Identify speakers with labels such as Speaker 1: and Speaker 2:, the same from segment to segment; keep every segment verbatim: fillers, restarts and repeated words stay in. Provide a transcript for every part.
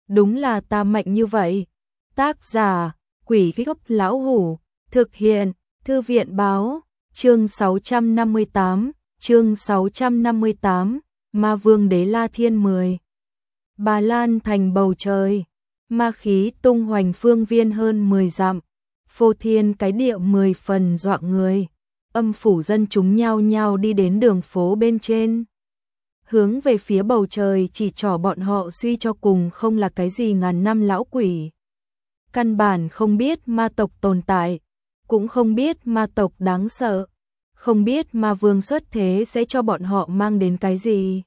Speaker 1: đúng là ta mạnh như vậy. Tác giả, Quỷ Gốc Lão Hủ, thực hiện, Thư viện Báo, chương sáu trăm năm mươi tám, chương sáu trăm năm mươi tám, Ma Vương Đế La Thiên mười. Bà Lan thành bầu trời, ma khí tung hoành phương viên hơn mười dặm, phô thiên cái địa mười phần dọa người. Âm phủ dân chúng nhao nhao đi đến đường phố bên trên, hướng về phía bầu trời chỉ trỏ bọn họ suy cho cùng không là cái gì ngàn năm lão quỷ. Căn bản không biết ma tộc tồn tại, cũng không biết ma tộc đáng sợ, không biết ma vương xuất thế sẽ cho bọn họ mang đến cái gì.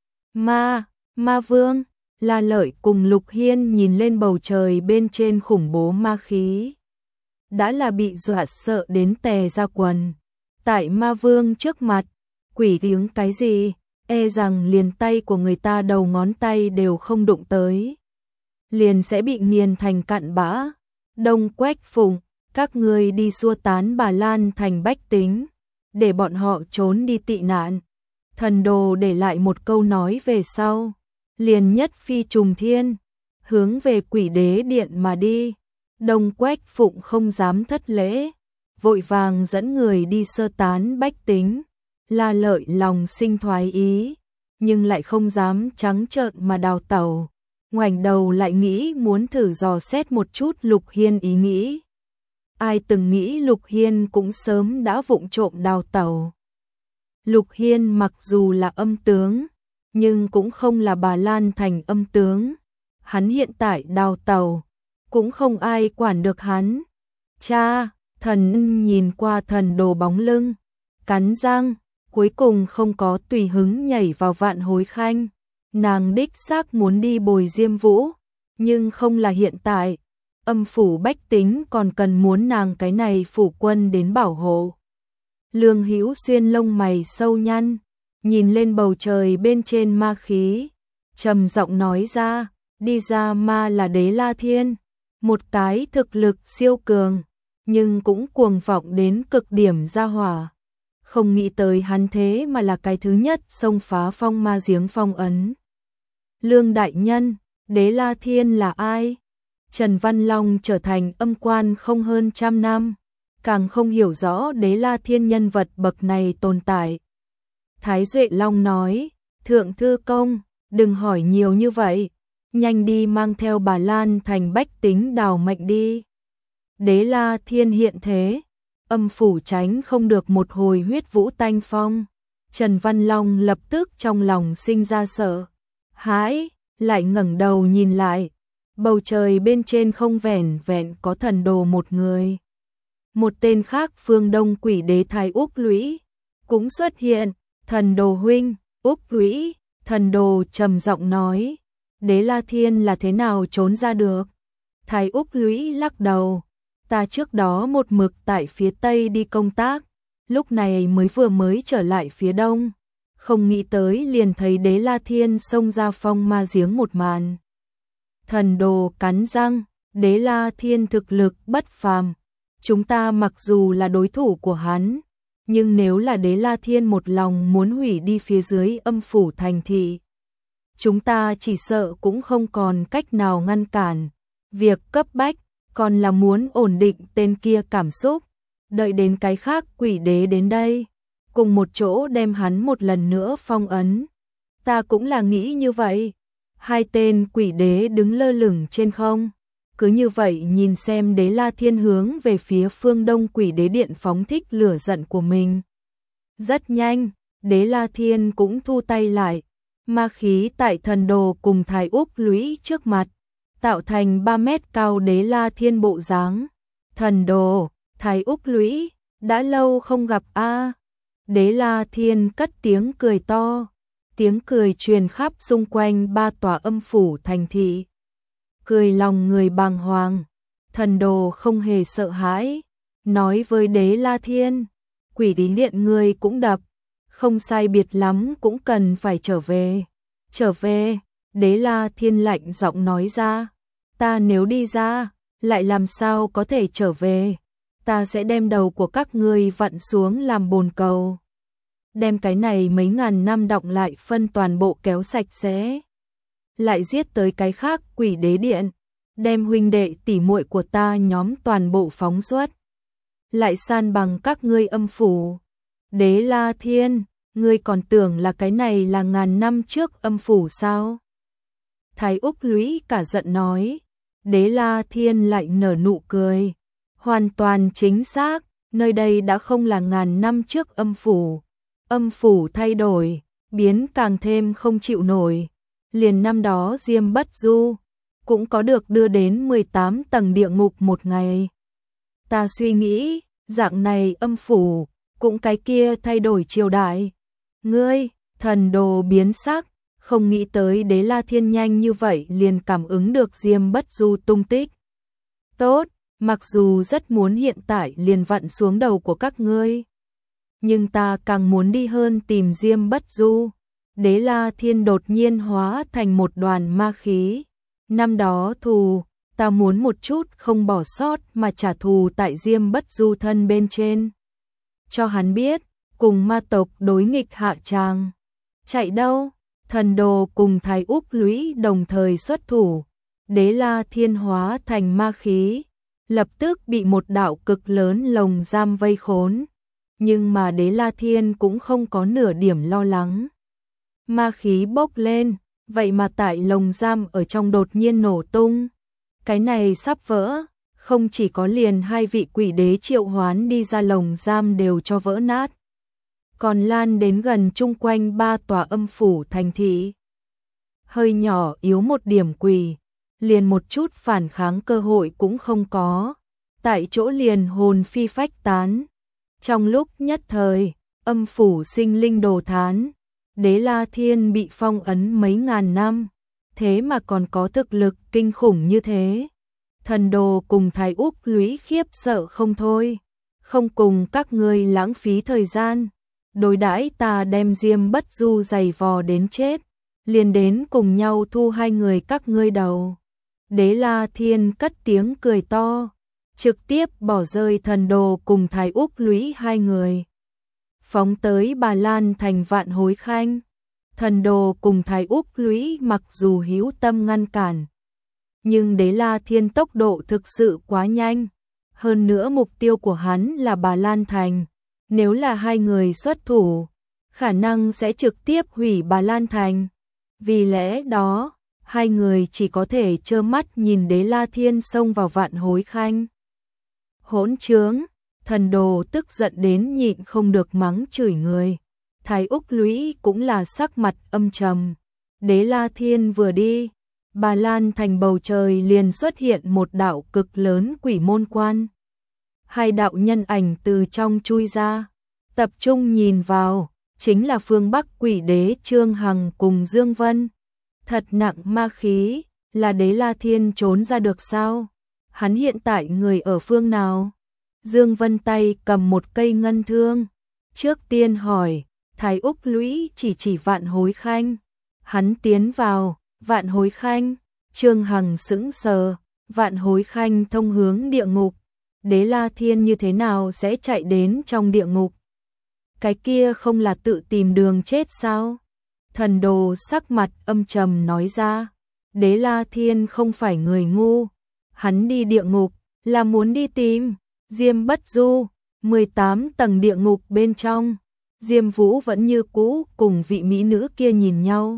Speaker 1: Ma, ma vương, La Lợi cùng Lục Hiên nhìn lên bầu trời bên trên khủng bố ma khí, đã là bị dọa sợ đến tè ra quần. Tại ma vương trước mặt, quỷ tiếng cái gì, e rằng liền tay của người ta đầu ngón tay đều không đụng tới, liền sẽ bị nghiền thành cặn bã. Đông Quách Phụng, các ngươi đi xua tán Bà Lan thành bách tính, để bọn họ trốn đi tị nạn. Thần đồ để lại một câu nói về sau, liền nhất phi trùng thiên, hướng về Quỷ Đế Điện mà đi. Đông Quách Phụng không dám thất lễ, vội vàng dẫn người đi sơ tán bách tính. La Lợi lòng sinh thoái ý, nhưng lại không dám trắng trợn mà đào tẩu, ngoảnh đầu lại nghĩ muốn thử dò xét một chút Lục Hiên ý nghĩ. Ai từng nghĩ Lục Hiên cũng sớm đã vụng trộm đào tẩu. Lục Hiên mặc dù là âm tướng, nhưng cũng không là Bà Lan thành âm tướng. Hắn hiện tại đào tẩu, cũng không ai quản được hắn. Cha, thần nhìn qua thần đồ bóng lưng, cắn răng, cuối cùng không có tùy hứng nhảy vào Vạn Hối Khanh. Nàng đích xác muốn đi bồi Diêm Vũ, nhưng không là hiện tại. Âm phủ bách tính còn cần muốn nàng cái này phủ quân đến bảo hộ. Lương Hữu Xuyên lông mày sâu nhăn, nhìn lên bầu trời bên trên ma khí, trầm giọng nói ra, đi ra ma là Đế La Thiên, một cái thực lực siêu cường, nhưng cũng cuồng vọng đến cực điểm ra hỏa. Không nghĩ tới hắn thế mà là cái thứ nhất xông phá phong ma giếng phong ấn. Lương đại nhân, Đế La Thiên là ai? Trần Văn Long trở thành âm quan không hơn trăm năm, càng không hiểu rõ Đế La Thiên nhân vật bậc này tồn tại. Thái Duệ Long nói, Thượng Thư Công, đừng hỏi nhiều như vậy, nhanh đi mang theo Bà Lan thành bách tính đào mệnh đi. Đế La Thiên hiện thế, âm phủ tránh không được một hồi huyết vũ tanh phong. Trần Văn Long lập tức trong lòng sinh ra sợ hãi, lại ngẩng đầu nhìn lại, bầu trời bên trên không vẻn vẹn có thần đồ một người. Một tên khác phương Đông Quỷ Đế Thái Úc Lũy cũng xuất hiện. Thần đồ huynh, Úc Lũy, thần đồ trầm giọng nói, Đế La Thiên là thế nào trốn ra được? Thái Úc Lũy lắc đầu, ta trước đó một mực tại phía Tây đi công tác, lúc này mới vừa mới trở lại phía Đông, không nghĩ tới liền thấy Đế La Thiên xông ra phong ma giếng một màn. Thần đồ cắn răng, Đế La Thiên thực lực bất phàm, chúng ta mặc dù là đối thủ của hắn, nhưng nếu là Đế La Thiên một lòng muốn hủy đi phía dưới âm phủ thành thị, chúng ta chỉ sợ cũng không còn cách nào ngăn cản. Việc cấp bách còn là muốn ổn định tên kia cảm xúc, đợi đến cái khác quỷ đế đến đây, cùng một chỗ đem hắn một lần nữa phong ấn. Ta cũng là nghĩ như vậy. Hai tên quỷ đế đứng lơ lửng trên không, cứ như vậy nhìn xem Đế La Thiên hướng về phía phương Đông Quỷ Đế Điện phóng thích lửa giận của mình. Rất nhanh, Đế La Thiên cũng thu tay lại, ma khí tại thần đồ cùng Thái Úc Lũy trước mặt, tạo thành ba mét cao Đế La Thiên bộ dáng. Thần đồ, Thái Úc Lũy, đã lâu không gặp a. Đế La Thiên cất tiếng cười to, tiếng cười truyền khắp xung quanh ba tòa âm phủ thành thị. Cười lòng người bàng hoàng, thần đồ không hề sợ hãi, nói với Đế La Thiên, Quỷ Đế Điện người cũng đập, không sai biệt lắm cũng cần phải trở về. Trở về, Đế La Thiên lạnh giọng nói ra, ta nếu đi ra, lại làm sao có thể trở về, ta sẽ đem đầu của các ngươi vặn xuống làm bồn cầu, đem cái này mấy ngàn năm đọng lại phân toàn bộ kéo sạch sẽ. lại giết tới cái khác Quỷ Đế Điện, đem huynh đệ tỷ muội của ta nhóm toàn bộ phóng xuất, lại san bằng các ngươi âm phủ. Đế La Thiên, ngươi còn tưởng là cái này là ngàn năm trước âm phủ sao? Thái Úc Lũy cả giận nói. Đế La Thiên lại nở nụ cười. Hoàn toàn chính xác, nơi đây đã không là ngàn năm trước âm phủ. Âm phủ thay đổi, biến càng thêm không chịu nổi. Liền năm đó Diêm Bất Du cũng có được đưa đến mười tám tầng địa ngục một ngày. Ta suy nghĩ, dạng này âm phủ, cũng cái kia thay đổi triều đại. Ngươi, Thần Đồ biến sắc, không nghĩ tới Đế La Thiên nhanh như vậy liền cảm ứng được Diêm Bất Du tung tích. Tốt, mặc dù rất muốn hiện tại liền vặn xuống đầu của các ngươi, nhưng ta càng muốn đi hơn tìm Diêm Bất Du. Đế La Thiên đột nhiên hóa thành một đoàn ma khí. Năm đó thù, ta muốn một chút không bỏ sót mà trả thù tại Diêm Bất Du thân bên trên. Cho hắn biết, cùng ma tộc đối nghịch hạ tràng. Chạy đâu? Thần Đồ cùng Thái Úc Lũy đồng thời xuất thủ. Đế La Thiên hóa thành ma khí, lập tức bị một đạo cực lớn lồng giam vây khốn. Nhưng mà Đế La Thiên cũng không có nửa điểm lo lắng. Ma khí bốc lên, vậy mà tại lồng giam ở trong đột nhiên nổ tung. Cái này sắp vỡ, không chỉ có liền hai vị quỷ đế triệu hoán đi ra lồng giam đều cho vỡ nát, còn lan đến gần chung quanh ba tòa âm phủ thành thị. Hơi nhỏ yếu một điểm quỷ, liền một chút phản kháng cơ hội cũng không có, tại chỗ liền hồn phi phách tán. Trong lúc nhất thời, âm phủ sinh linh đồ thán. Đế La Thiên bị phong ấn mấy ngàn năm, thế mà còn có thực lực kinh khủng như thế. Thần Đồ cùng Thái Úc Lũy khiếp sợ không thôi, không cùng các ngươi lãng phí thời gian, đối đãi ta đem Diêm Bất Du giày vò đến chết, liền đến cùng nhau thu hai người các ngươi đầu. Đế La Thiên cất tiếng cười to, trực tiếp bỏ rơi Thần Đồ cùng Thái Úc Lũy hai người, phóng tới Bà Lan thành Vạn Hối Khanh. Thần Đồ cùng Thái Úc Lũy mặc dù hữu tâm ngăn cản, nhưng Đế La Thiên tốc độ thực sự quá nhanh, hơn nữa mục tiêu của hắn là Bà Lan thành, nếu là hai người xuất thủ, khả năng sẽ trực tiếp hủy Bà Lan thành. Vì lẽ đó, hai người chỉ có thể trơ mắt nhìn Đế La Thiên xông vào Vạn Hối Khanh. Hỗn trướng! Thần Đồ tức giận đến nhịn không được mắng chửi người. Thái Úc Lũy cũng là sắc mặt âm trầm. Đế La Thiên vừa đi, Bà Lan thành bầu trời liền xuất hiện một đạo cực lớn quỷ môn quan. Hai đạo nhân ảnh từ trong chui ra, tập trung nhìn vào, chính là phương Bắc quỷ đế Trương Hằng cùng Dương Vân. Thật nặng ma khí, là Đế La Thiên trốn ra được sao? Hắn hiện tại người ở phương nào? Dương Vân tay cầm một cây ngân thương, trước tiên hỏi. Thái Úc Lũy chỉ chỉ Vạn Hối Khanh. Hắn tiến vào, Vạn Hối Khanh. Trương Hằng sững sờ, Vạn Hối Khanh thông hướng địa ngục. Đế La Thiên như thế nào sẽ chạy đến trong địa ngục? Cái kia không là tự tìm đường chết sao? Thần Đồ sắc mặt âm trầm nói ra. Đế La Thiên không phải người ngu. Hắn đi địa ngục là muốn đi tìm Diêm Bất Du. mười tám tầng địa ngục bên trong, Diêm Vũ vẫn như cũ cùng vị mỹ nữ kia nhìn nhau.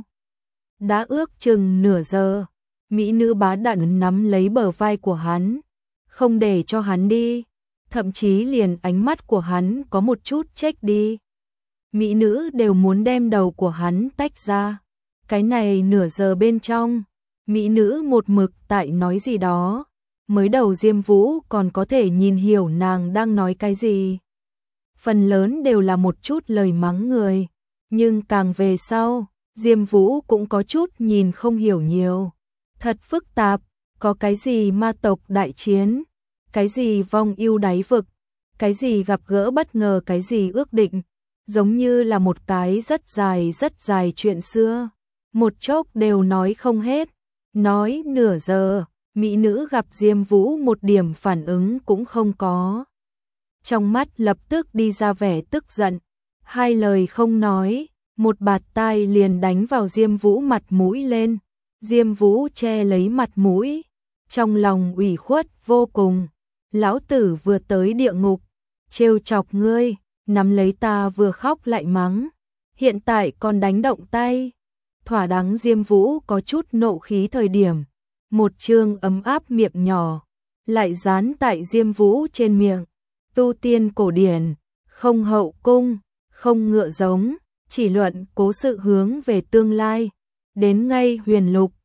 Speaker 1: Đã ước chừng nửa giờ, mỹ nữ bá đạo nắm lấy bờ vai của hắn, không để cho hắn đi, thậm chí liền ánh mắt của hắn có một chút chếch đi. Mỹ nữ đều muốn đem đầu của hắn tách ra. Cái này nửa giờ bên trong, mỹ nữ một mực tại nói gì đó. Mới đầu Diêm Vũ còn có thể nhìn hiểu nàng đang nói cái gì. Phần lớn đều là một chút lời mắng người, nhưng càng về sau, Diêm Vũ cũng có chút nhìn không hiểu nhiều. Thật phức tạp, có cái gì ma tộc đại chiến, cái gì vong yêu đáy vực, cái gì gặp gỡ bất ngờ, cái gì ước định, giống như là một cái rất dài rất dài chuyện xưa, một chốc đều nói không hết. Nói nửa giờ, mỹ nữ gặp Diêm Vũ một điểm phản ứng cũng không có. Trong mắt lập tức đi ra vẻ tức giận, hai lời không nói, một bạt tai liền đánh vào Diêm Vũ mặt mũi lên. Diêm Vũ che lấy mặt mũi, trong lòng ủy khuất vô cùng. Lão tử vừa tới địa ngục, trêu chọc ngươi, nắm lấy ta vừa khóc lại mắng, hiện tại còn đánh động tay. Thỏa đáng Diêm Vũ có chút nộ khí thời điểm, một chương ấm áp miệng nhỏ lại dán tại Diêm Vũ trên miệng. Tu tiên cổ điển, không hậu cung, không ngựa giống, chỉ luận cố sự hướng về tương lai. Đến ngay huyền lục,